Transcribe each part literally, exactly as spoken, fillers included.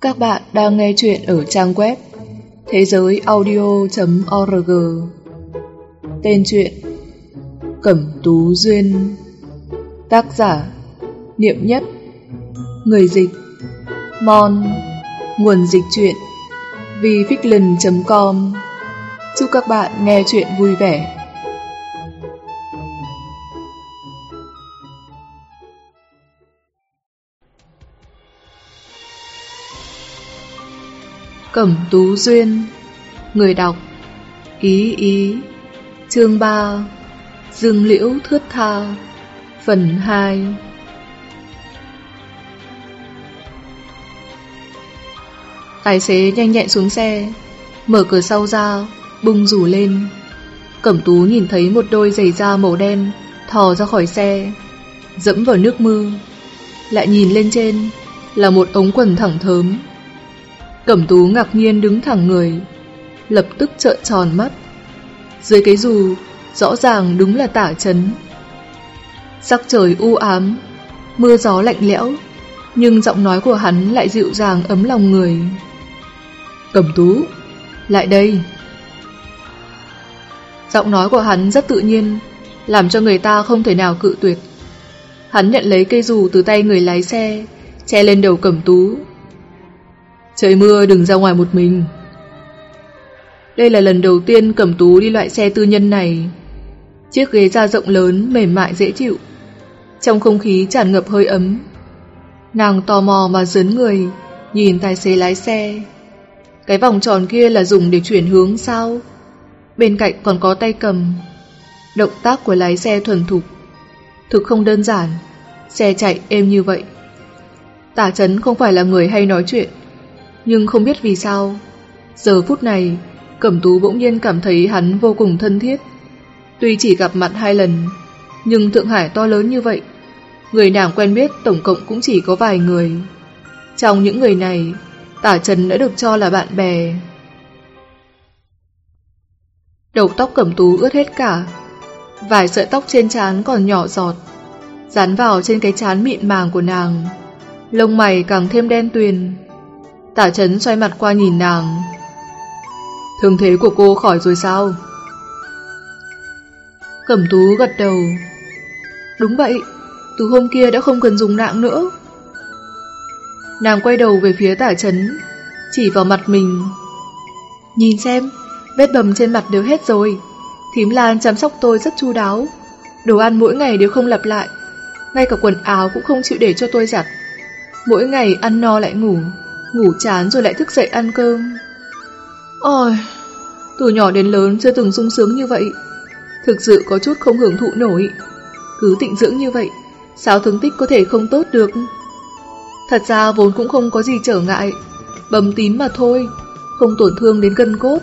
Các bạn đang nghe chuyện ở trang web thế giới audio chấm org. Tên truyện Cẩm Tú Duyên. Tác giả Niệm Nhất. Người dịch Mon. Nguồn dịch truyện vifiction chấm com. Chúc các bạn nghe chuyện vui vẻ. Cẩm Tú Duyên. Người đọc Ý Ý. Chương ba. Dương Liễu Thướt Tha. Phần hai. Tài xế nhanh nhẹn xuống xe, mở cửa sau ra, bung rủ lên. Cẩm Tú nhìn thấy một đôi giày da màu đen thò ra khỏi xe, dẫm vào nước mưa. Lại nhìn lên trên là một ống quần thẳng thớm. Cẩm Tú ngạc nhiên đứng thẳng người, lập tức trợn tròn mắt. Dưới cái dù rõ ràng đúng là Tả Chấn. Sắc trời u ám, mưa gió lạnh lẽo, nhưng giọng nói của hắn lại dịu dàng ấm lòng người. Cẩm Tú, lại đây. Giọng nói của hắn rất tự nhiên, làm cho người ta không thể nào cự tuyệt. Hắn nhận lấy cây dù từ tay người lái xe, che lên đầu Cẩm Tú. Trời mưa đừng ra ngoài một mình. Đây là lần đầu tiên Cẩm Tú đi loại xe tư nhân này. Chiếc ghế da rộng lớn, mềm mại dễ chịu, trong không khí tràn ngập hơi ấm. Nàng tò mò mà dướn người, nhìn tài xế lái xe. Cái vòng tròn kia là dùng để chuyển hướng sao? Bên cạnh còn có tay cầm. Động tác của lái xe thuần thục, thực không đơn giản. Xe chạy êm như vậy. Tả Chấn không phải là người hay nói chuyện, nhưng không biết vì sao, giờ phút này Cẩm Tú bỗng nhiên cảm thấy hắn vô cùng thân thiết. Tuy chỉ gặp mặt hai lần, nhưng Thượng Hải to lớn như vậy, người nàng quen biết tổng cộng cũng chỉ có vài người. Trong những người này, Tả Chấn đã được cho là bạn bè. Đầu tóc Cẩm Tú ướt hết cả, vài sợi tóc trên trán còn nhỏ giọt, dán vào trên cái trán mịn màng của nàng. Lông mày càng thêm đen tuyền. Tả Chấn xoay mặt qua nhìn nàng. Thương thế của cô khỏi rồi sao? Cẩm Tú gật đầu. Đúng vậy, từ hôm kia đã không cần dùng nạng nữa. Nàng quay đầu về phía Tả Chấn, chỉ vào mặt mình. Nhìn xem, vết bầm trên mặt đều hết rồi. Thím Lan chăm sóc tôi rất chu đáo. Đồ ăn mỗi ngày đều không lặp lại, ngay cả quần áo cũng không chịu để cho tôi giặt. Mỗi ngày ăn no lại ngủ, ngủ chán rồi lại thức dậy ăn cơm. Ôi, từ nhỏ đến lớn chưa từng sung sướng như vậy. Thực sự có chút không hưởng thụ nổi. Cứ tịnh dưỡng như vậy, sao thương tích có thể không tốt được? Thật ra vốn cũng không có gì trở ngại, bầm tím mà thôi, không tổn thương đến gân cốt.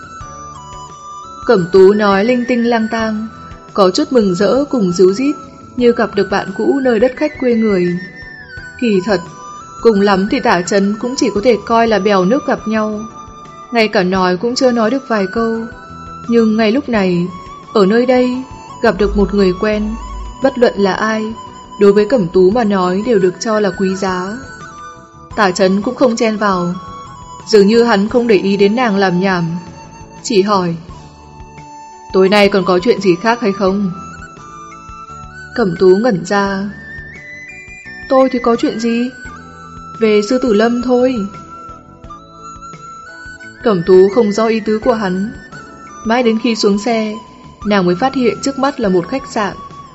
Cẩm Tú nói linh tinh lang tang, có chút mừng rỡ cùng ríu rít, như gặp được bạn cũ nơi đất khách quê người. Kỳ thật, cùng lắm thì Tả Chấn cũng chỉ có thể coi là bèo nước gặp nhau, ngay cả nói cũng chưa nói được vài câu. Nhưng ngay lúc này, ở nơi đây, gặp được một người quen, bất luận là ai, đối với Cẩm Tú mà nói đều được cho là quý giá. Tả Chấn cũng không chen vào, dường như hắn không để ý đến nàng làm nhảm, chỉ hỏi: tối nay còn có chuyện gì khác hay không? Cẩm Tú ngẩn ra. Tôi thì có chuyện gì? Về Sư Tử Lâm thôi. Cẩm Tú không rõ ý tứ của hắn. Mãi đến khi xuống xe, nàng mới phát hiện trước mắt là một khách sạn.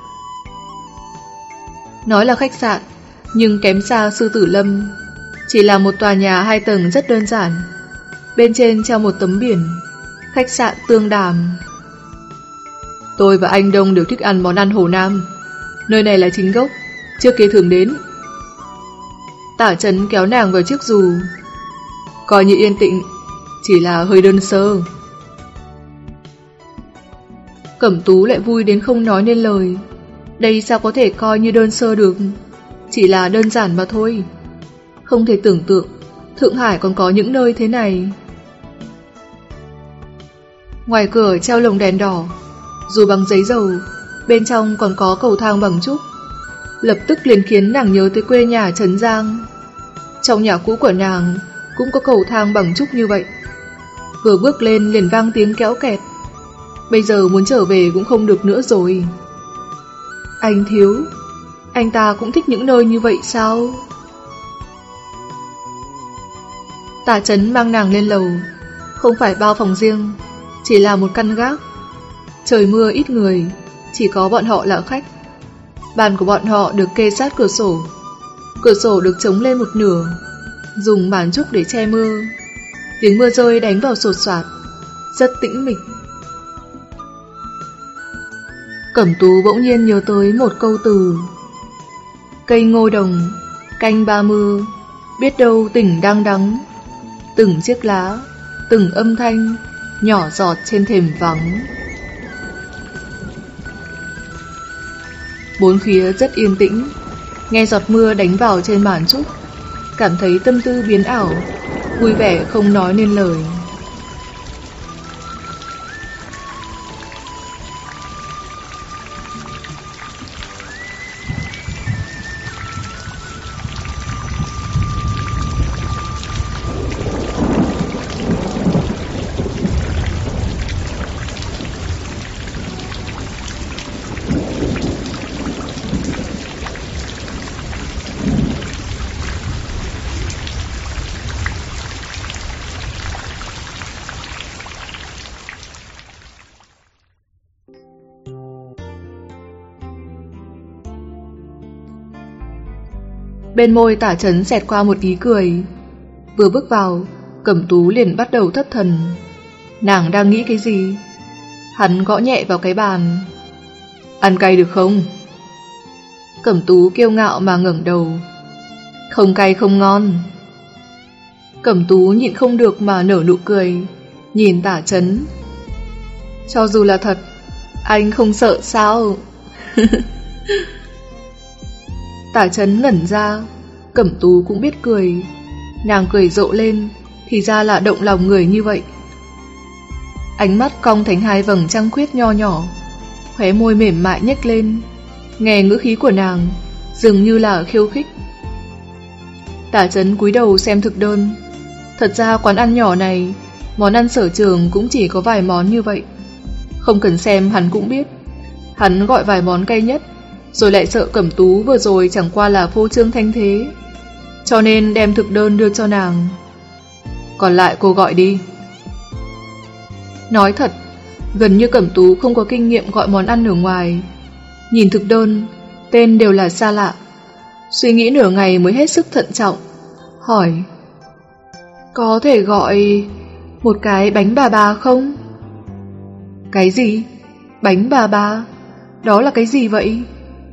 Nói là khách sạn, nhưng kém xa Sư Tử Lâm. Chỉ là một tòa nhà hai tầng rất đơn giản. Bên trên treo một tấm biển: khách sạn Tương Đàm. Tôi và anh Đông đều thích ăn món ăn Hồ Nam. Nơi này là chính gốc, chưa kế thường đến. Tả Chấn kéo nàng vào chiếc dù. Coi như yên tĩnh, chỉ là hơi đơn sơ. Cẩm Tú lại vui đến không nói nên lời. Đây sao có thể coi như đơn sơ được? Chỉ là đơn giản mà thôi. Không thể tưởng tượng Thượng Hải còn có những nơi thế này. Ngoài cửa treo lồng đèn đỏ, dù bằng giấy dầu, bên trong còn có cầu thang bằng trúc. lập tức liền khiến nàng nhớ tới quê nhà Trấn Giang. Trong nhà cũ của nàng cũng có cầu thang bằng trúc như vậy. Vừa bước lên liền vang tiếng kéo kẹt. Bây giờ muốn trở về cũng không được nữa rồi. Anh Thiếu, anh ta cũng thích những nơi như vậy sao? Tả Chấn mang nàng lên lầu. Không phải bao phòng riêng, chỉ là một căn gác. Trời mưa ít người, chỉ có bọn họ là khách. Bàn của bọn họ được kê sát cửa sổ. Cửa sổ được chống lên một nửa, dùng màn trúc để che mưa. Tiếng mưa rơi đánh vào sột soạt, rất tĩnh mịch. Cẩm Tú bỗng nhiên nhớ tới một câu từ: cây ngô đồng, canh ba mưa, biết đâu tình đang đắng. Từng chiếc lá, từng âm thanh, nhỏ giọt trên thềm vắng. Bốn phía rất yên tĩnh, nghe giọt mưa đánh vào trên màn trúc, cảm thấy tâm tư biến ảo, vui vẻ không nói nên lời. Bên môi Tả Chấn xẹt qua một ý cười. Vừa bước vào, Cẩm Tú liền bắt đầu thất thần. Nàng đang nghĩ cái gì? Hắn gõ nhẹ vào cái bàn. Ăn cay được không? Cẩm Tú kiêu ngạo mà ngẩng đầu. Không cay không ngon. Cẩm Tú nhịn không được mà nở nụ cười, nhìn Tả Chấn. Cho dù là thật, anh không sợ sao? Tả Chấn ngẩn ra, Cẩm Tú cũng biết cười. Nàng cười rộ lên, thì ra là động lòng người như vậy. Ánh mắt cong thành hai vầng trăng khuyết nho nhỏ, khóe môi mềm mại nhếch lên. Nghe ngữ khí của nàng, dường như là khiêu khích. Tả Chấn cúi đầu xem thực đơn. Thật ra quán ăn nhỏ này, món ăn sở trường cũng chỉ có vài món như vậy. Không cần xem hắn cũng biết. Hắn gọi vài món cay nhất, rồi lại sợ Cẩm Tú vừa rồi chẳng qua là phô trương thanh thế, cho nên đem thực đơn đưa cho nàng. Còn lại cô gọi đi. Nói thật, gần như Cẩm Tú không có kinh nghiệm gọi món ăn ở ngoài. Nhìn thực đơn, tên đều là xa lạ. Suy nghĩ nửa ngày mới hết sức thận trọng, hỏi: có thể gọi một cái bánh bà bà không? Cái gì? Bánh bà bà? Đó là cái gì vậy?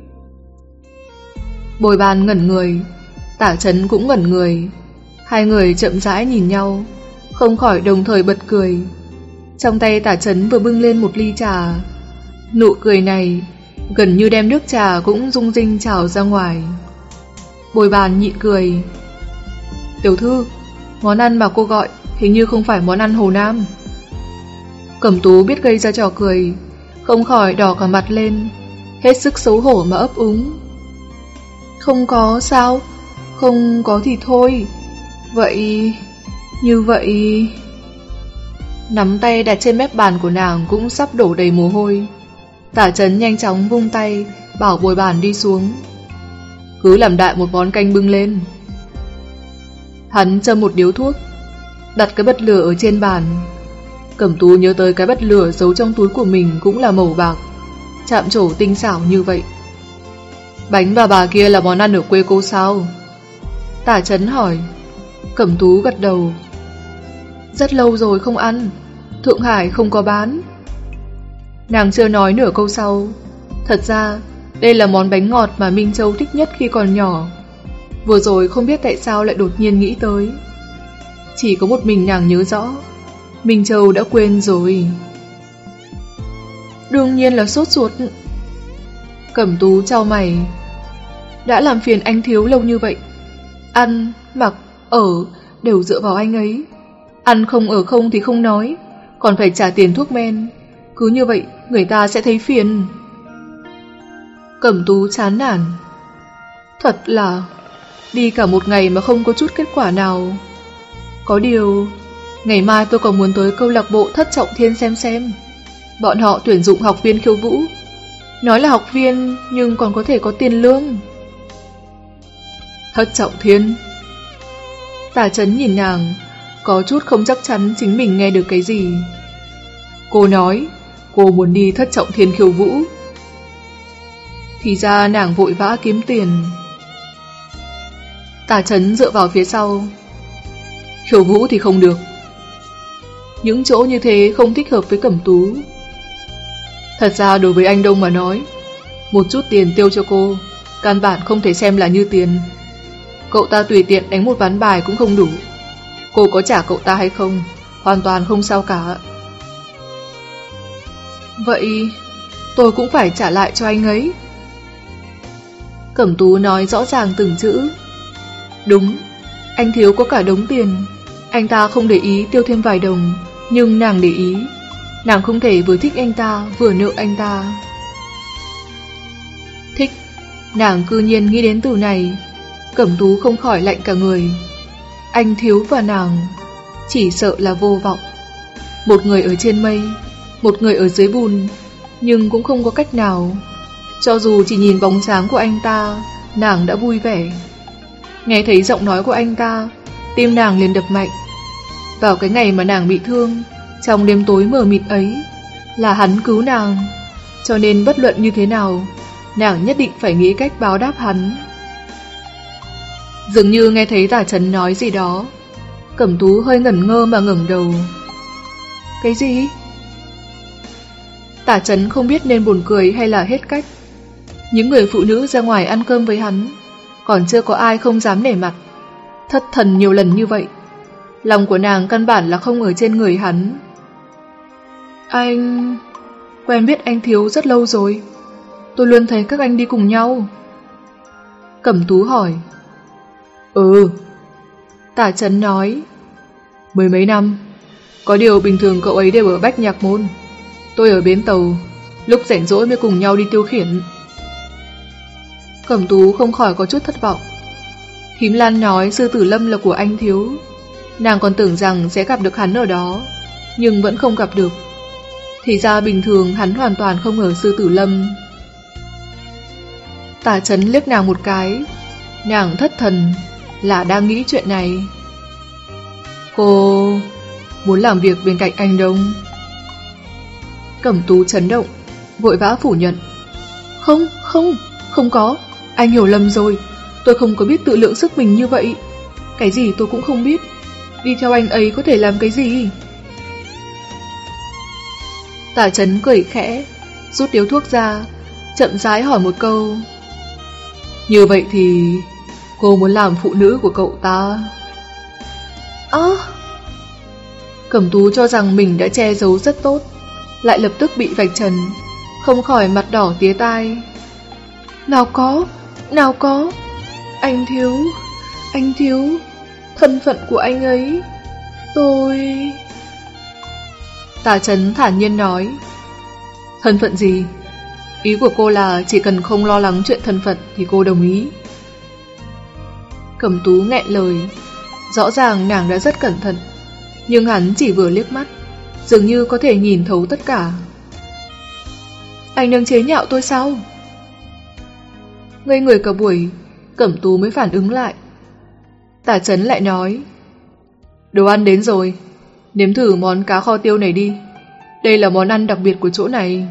Bồi bàn ngẩn người, Tả Chấn cũng ngẩn người. Hai người chậm rãi nhìn nhau, không khỏi đồng thời bật cười. Trong tay Tả Chấn vừa bưng lên một ly trà. Nụ cười này gần như đem nước trà cũng rung rinh trào ra ngoài. Bồi bàn nhịn cười. Tiểu thư, món ăn mà cô gọi hình như không phải món ăn Hồ Nam. Cẩm Tú biết gây ra trò cười, không khỏi đỏ cả mặt lên, hết sức xấu hổ mà ấp úng. Không có sao? Không có thì thôi. Vậy... như vậy... Nắm tay đặt trên mép bàn của nàng cũng sắp đổ đầy mồ hôi. Tả Chấn nhanh chóng vung tay, bảo bồi bàn đi xuống. Cứ làm đại một món canh bưng lên. Hắn châm một điếu thuốc, đặt cái bật lửa ở trên bàn. Cẩm Tú nhớ tới cái bật lửa giấu trong túi của mình cũng là màu bạc, chạm trổ tinh xảo như vậy. Bánh bà bà kia là món ăn ở quê cô sao? Tả Chấn hỏi. Cẩm Tú gật đầu. Rất lâu rồi không ăn, Thượng Hải không có bán. Nàng chưa nói nửa câu sau. Thật ra đây là món bánh ngọt mà Minh Châu thích nhất khi còn nhỏ. Vừa rồi không biết tại sao lại đột nhiên nghĩ tới. Chỉ có một mình nàng nhớ rõ, Minh Châu đã quên rồi. Đương nhiên là sốt ruột. Cẩm Tú chau mày. Đã làm phiền anh Thiếu lâu như vậy, ăn, mặc, ở đều dựa vào anh ấy. Ăn không ở không thì không nói, còn phải trả tiền thuốc men. Cứ như vậy người ta sẽ thấy phiền. Cẩm Tú chán nản. Thật là đi cả một ngày mà không có chút kết quả nào. Có điều, ngày mai tôi còn muốn tới câu lạc bộ Thất Trọng Thiên xem xem. Bọn họ tuyển dụng học viên khiêu vũ. Nói là học viên nhưng còn có thể có tiền lương. Thất Trọng Thiên. Tả Chấn nhìn nàng, có chút không chắc chắn chính mình nghe được cái gì. Cô nói, cô muốn đi Thất Trọng Thiên khiêu vũ. Thì ra nàng vội vã kiếm tiền. Tả Chấn dựa vào phía sau. Khiêu vũ thì không được. Những chỗ như thế không thích hợp với Cẩm Tú. Thật ra đối với anh Đông mà nói, một chút tiền tiêu cho cô, căn bản không thể xem là như tiền. Cậu ta tùy tiện đánh một ván bài cũng không đủ. Cô có trả cậu ta hay không, hoàn toàn không sao cả. Vậy tôi cũng phải trả lại cho anh ấy. Cẩm Tú nói rõ ràng từng chữ. Đúng, anh thiếu có cả đống tiền. Anh ta không để ý tiêu thêm vài đồng, nhưng nàng để ý. Nàng không thể vừa thích anh ta vừa nợ anh ta. Thích, nàng cư nhiên nghĩ đến từ này. Cẩm Tú không khỏi lạnh cả người. Anh thiếu và nàng chỉ sợ là vô vọng. Một người ở trên mây, một người ở dưới bùn, nhưng cũng không có cách nào. Cho dù chỉ nhìn bóng dáng của anh ta, nàng đã vui vẻ. Nghe thấy giọng nói của anh ta, tim nàng liền đập mạnh. Vào cái ngày mà nàng bị thương, trong đêm tối mờ mịt ấy, là hắn cứu nàng. Cho nên bất luận như thế nào, nàng nhất định phải nghĩ cách báo đáp hắn. Dường như nghe thấy Tả Chấn nói gì đó, Cẩm Tú hơi ngẩn ngơ mà ngẩng đầu. Cái gì? Tả Chấn không biết nên buồn cười hay là hết cách. Những người phụ nữ ra ngoài ăn cơm với hắn, còn chưa có ai không dám nể mặt. Thất thần nhiều lần như vậy, lòng của nàng căn bản là không ở trên người hắn. Anh... quen biết anh Thiếu rất lâu rồi. Tôi luôn thấy các anh đi cùng nhau. Cẩm Tú hỏi. Ừ. Tả Chấn nói. Mười mấy năm. Có điều bình thường cậu ấy đều ở Bách Nhạc Môn. Tôi ở bến tàu, lúc rảnh rỗi mới cùng nhau đi tiêu khiển. Cẩm Tú không khỏi có chút thất vọng. Thím Lan nói Sư Tử Lâm là của anh Thiếu. Nàng còn tưởng rằng sẽ gặp được hắn ở đó, nhưng vẫn không gặp được. Thì ra bình thường hắn hoàn toàn không ở Sư Tử Lâm. Tả Chấn liếc nàng một cái. Nàng thất thần, là đang nghĩ chuyện này. Cô muốn làm việc bên cạnh anh Đông. Cẩm Tú chấn động, vội vã phủ nhận. Không, không, không có. Anh hiểu lầm rồi. Tôi không có biết tự lượng sức mình như vậy. Cái gì tôi cũng không biết. Đi theo anh ấy có thể làm cái gì? Tả Chấn cười khẽ, rút điếu thuốc ra, chậm rãi hỏi một câu. Như vậy thì cô muốn làm phụ nữ của cậu ta? Ơ à. Cẩm Tú cho rằng mình đã che giấu rất tốt, lại lập tức bị vạch trần, không khỏi mặt đỏ tía tai. Nào có, nào có. Anh Thiếu, anh Thiếu, thân phận của anh ấy, tôi... Tả Chấn thản nhiên nói. Thân phận gì? Ý của cô là chỉ cần không lo lắng chuyện thân phận thì cô đồng ý. Cẩm Tú nghẹn lời. Rõ ràng nàng đã rất cẩn thận, nhưng hắn chỉ vừa liếc mắt, dường như có thể nhìn thấu tất cả. Anh đang chế nhạo tôi sao? Ngây người cả buổi, Cẩm Tú mới phản ứng lại. Tả Chấn lại nói. Đồ ăn đến rồi, nếm thử món cá kho tiêu này đi. Đây là món ăn đặc biệt của chỗ này.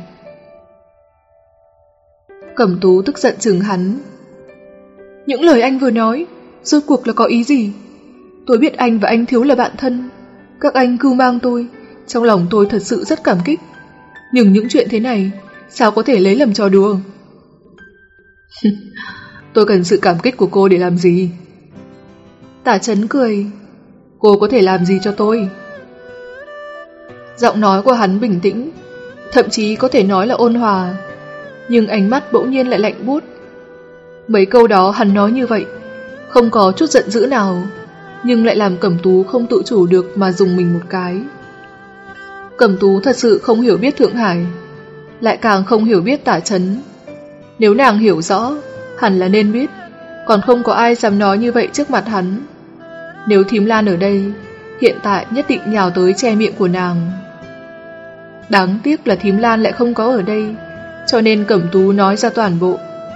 Cẩm Tú tức giận chừng hắn. Những lời anh vừa nói, rốt cuộc là có ý gì? Tôi biết anh và anh Thiếu là bạn thân. Các anh cưu mang tôi, trong lòng tôi thật sự rất cảm kích. Nhưng những chuyện thế này, sao có thể lấy làm trò đùa? Tôi cần sự cảm kích của cô để làm gì? Tả Chấn cười. Cô có thể làm gì cho tôi? Giọng nói của hắn bình tĩnh, thậm chí có thể nói là ôn hòa, nhưng ánh mắt bỗng nhiên lại lạnh buốt. Mấy câu đó hắn nói như vậy, không có chút giận dữ nào, nhưng lại làm Cẩm Tú không tự chủ được mà dùng mình một cái. Cẩm Tú thật sự không hiểu biết Thượng Hải, lại càng không hiểu biết Tả Chấn. Nếu nàng hiểu rõ, hẳn là nên biết, còn không có ai dám nói như vậy trước mặt hắn. Nếu thím Lan ở đây, hiện tại nhất định nhào tới che miệng của nàng. Đáng tiếc là thím Lan lại không có ở đây, cho nên Cẩm Tú nói ra toàn bộ.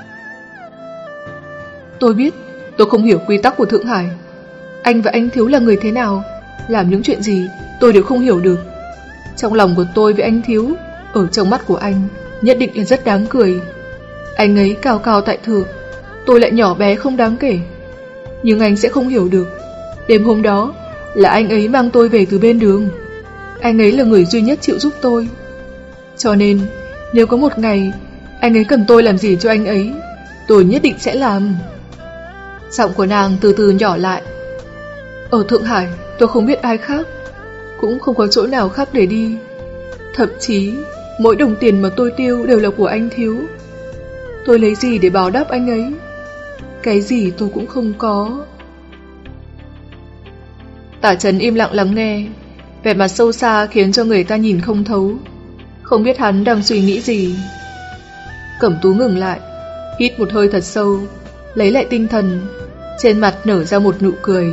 Tôi biết, tôi không hiểu quy tắc của Thượng Hải. Anh và anh Thiếu là người thế nào, làm những chuyện gì, tôi đều không hiểu được. Trong lòng của tôi với anh Thiếu, ở trong mắt của anh, nhất định là rất đáng cười. Anh ấy cao cao tại thượng, tôi lại nhỏ bé không đáng kể. Nhưng anh sẽ không hiểu được, đêm hôm đó là anh ấy mang tôi về từ bên đường. Anh ấy là người duy nhất chịu giúp tôi. Cho nên, nếu có một ngày anh ấy cần tôi làm gì cho anh ấy, tôi nhất định sẽ làm. Giọng của nàng từ từ nhỏ lại. Ở Thượng Hải tôi không biết ai khác, cũng không có chỗ nào khác để đi. Thậm chí mỗi đồng tiền mà tôi tiêu đều là của anh Thiếu. Tôi lấy gì để báo đáp anh ấy? Cái gì tôi cũng không có. Tả Trấn im lặng lắng nghe, vẻ mặt sâu xa khiến cho người ta nhìn không thấu, không biết hắn đang suy nghĩ gì. Cẩm Tú ngừng lại, hít một hơi thật sâu, lấy lại tinh thần, trên mặt nở ra một nụ cười.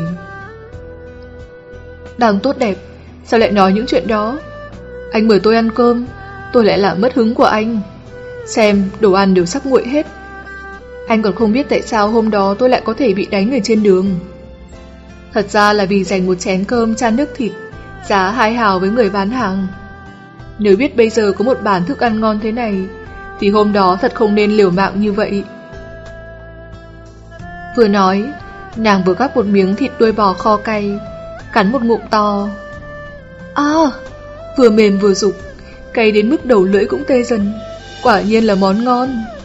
Đang tốt đẹp, sao lại nói những chuyện đó? Anh mời tôi ăn cơm, tôi lại làm mất hứng của anh. Xem, đồ ăn đều sắp nguội hết. Anh còn không biết tại sao hôm đó tôi lại có thể bị đánh ở trên đường. Thật ra là vì dành một chén cơm chan nước thịt, giá hai hào với người bán hàng. Nếu biết bây giờ có một bàn thức ăn ngon thế này, thì hôm đó thật không nên liều mạng như vậy. Vừa nói, nàng vừa gắp một miếng thịt đuôi bò kho cay, cắn một ngụm to. À, vừa mềm vừa rục, cay đến mức đầu lưỡi cũng tê dần, quả nhiên là món ngon.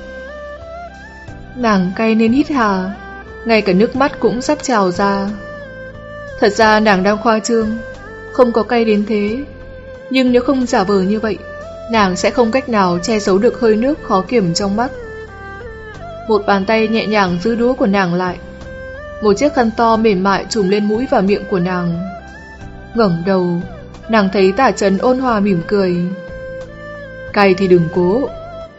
Nàng cay nên hít hà, ngay cả nước mắt cũng sắp trào ra. Thật ra nàng đang khoa trương, không có cay đến thế. Nhưng nếu không giả vờ như vậy, nàng sẽ không cách nào che giấu được hơi nước khó kiểm trong mắt. Một bàn tay nhẹ nhàng giữ đũa của nàng lại, một chiếc khăn to mềm mại trùm lên mũi và miệng của nàng. Ngẩng đầu, nàng thấy Tả Trấn ôn hòa mỉm cười. Cay thì đừng cố.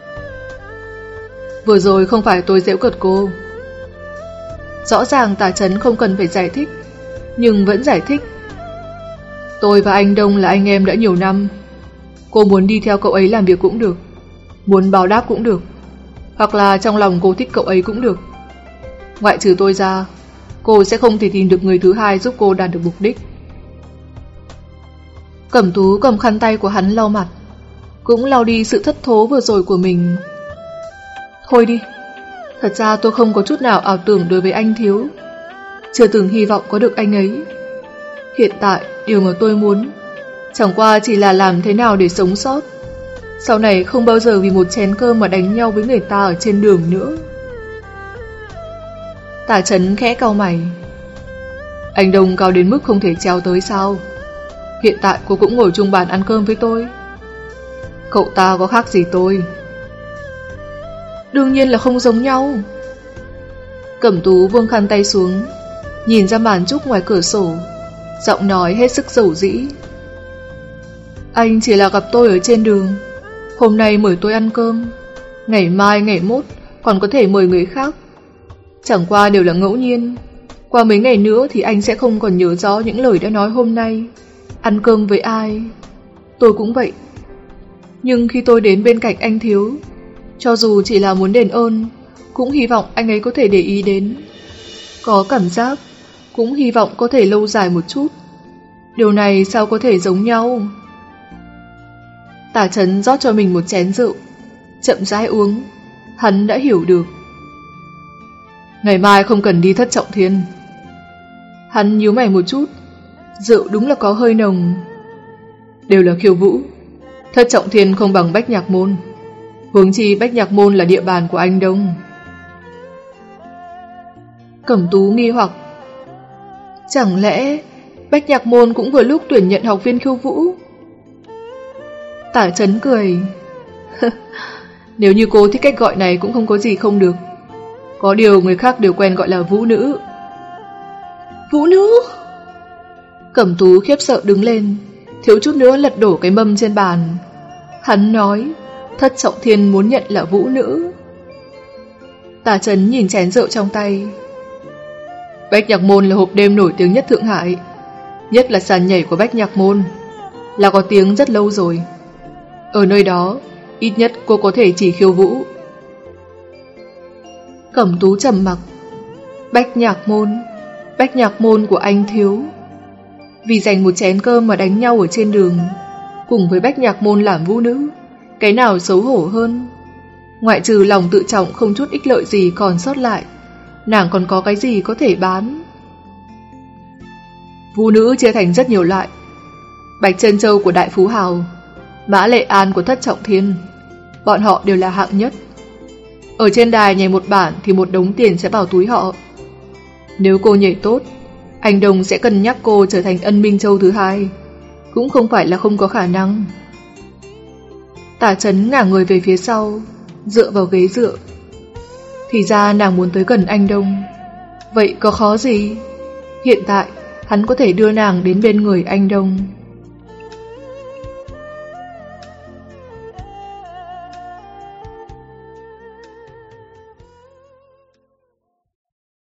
Vừa rồi không phải tôi giễu cợt cô. Rõ ràng Tả Trấn không cần phải giải thích, nhưng vẫn giải thích. Tôi và anh Đông là anh em đã nhiều năm. Cô muốn đi theo cậu ấy làm việc cũng được, muốn báo đáp cũng được, hoặc là trong lòng cô thích cậu ấy cũng được. Ngoại trừ tôi ra, cô sẽ không thể tìm được người thứ hai giúp cô đạt được mục đích. Cẩm Tú cầm khăn tay của hắn lau mặt, cũng lau đi sự thất thố vừa rồi của mình. Thôi đi, thật ra tôi không có chút nào ảo tưởng đối với anh Thiếu, chưa từng hy vọng có được anh ấy. Hiện tại, điều mà tôi muốn chẳng qua chỉ là làm thế nào để sống sót, sau này không bao giờ vì một chén cơm mà đánh nhau với người ta ở trên đường nữa. Tả Trấn khẽ cau mày. Anh Đông cao đến mức không thể treo tới sao? Hiện tại cô cũng ngồi chung bàn ăn cơm với tôi. Cậu ta có khác gì tôi? Đương nhiên là không giống nhau. Cẩm Tú buông khăn tay xuống, nhìn ra màn trúc ngoài cửa sổ, giọng nói hết sức dầu dĩ. Anh chỉ là gặp tôi ở trên đường, hôm nay mời tôi ăn cơm, ngày mai ngày mốt còn có thể mời người khác. Chẳng qua đều là ngẫu nhiên. Qua mấy ngày nữa thì anh sẽ không còn nhớ rõ những lời đã nói hôm nay. Ăn cơm với ai? Tôi cũng vậy. Nhưng khi tôi đến bên cạnh anh Thiếu, cho dù chỉ là muốn đền ơn, cũng hy vọng anh ấy có thể để ý đến. Có cảm giác, cũng hy vọng có thể lâu dài một chút. Điều này sao có thể giống nhau? Tả Trấn rót cho mình một chén rượu, chậm rãi uống. Hắn đã hiểu được. Ngày mai không cần đi Thất Trọng Thiên. Hắn nhíu mày một chút. Rượu đúng là có hơi nồng. Đều là khiêu vũ. Thất Trọng Thiên không bằng Bách Nhạc Môn. Huống chi Bách Nhạc Môn là địa bàn của anh Đông. Cẩm Tú nghi hoặc. Chẳng lẽ Bách Nhạc Môn cũng vừa lúc tuyển nhận học viên khiêu vũ? Tả Trấn cười. Nếu như cô thích cách gọi này cũng không có gì không được. Có điều người khác đều quen gọi là vũ nữ. Vũ nữ? Cẩm Tú khiếp sợ đứng lên, thiếu chút nữa lật đổ cái mâm trên bàn. Hắn nói Thất Trọng Thiên muốn nhận là vũ nữ. Tả Trấn nhìn chén rượu trong tay. Bách Nhạc Môn là hộp đêm nổi tiếng nhất Thượng Hải. nhất là sàn nhảy của Bách Nhạc Môn, là có tiếng rất lâu rồi. Ở nơi đó, ít nhất cô có thể chỉ khiêu vũ. Cẩm Tú trầm mặc. Bách Nhạc Môn, Bách Nhạc Môn của anh thiếu. Vì giành một chén cơm mà đánh nhau ở trên đường, cùng với Bách Nhạc Môn làm vũ nữ, cái nào xấu hổ hơn? Ngoại trừ lòng tự trọng không chút ích lợi gì còn sót lại, nàng còn có cái gì có thể bán? Vũ nữ chia thành rất nhiều loại. Bạch Trân Châu của Đại Phú Hào, Mã Lệ An của Thất Trọng Thiên, bọn họ đều là hạng nhất. Ở trên đài nhảy một bản thì một đống tiền sẽ vào túi họ. Nếu cô nhảy tốt, anh Đông sẽ cân nhắc cô trở thành Ân Minh Châu thứ hai, cũng không phải là không có khả năng. Tả Chấn ngả người về phía sau, dựa vào ghế dựa. Thì ra nàng muốn tới gần anh Đông. Vậy có khó gì? Hiện tại hắn có thể đưa nàng đến bên người anh Đông.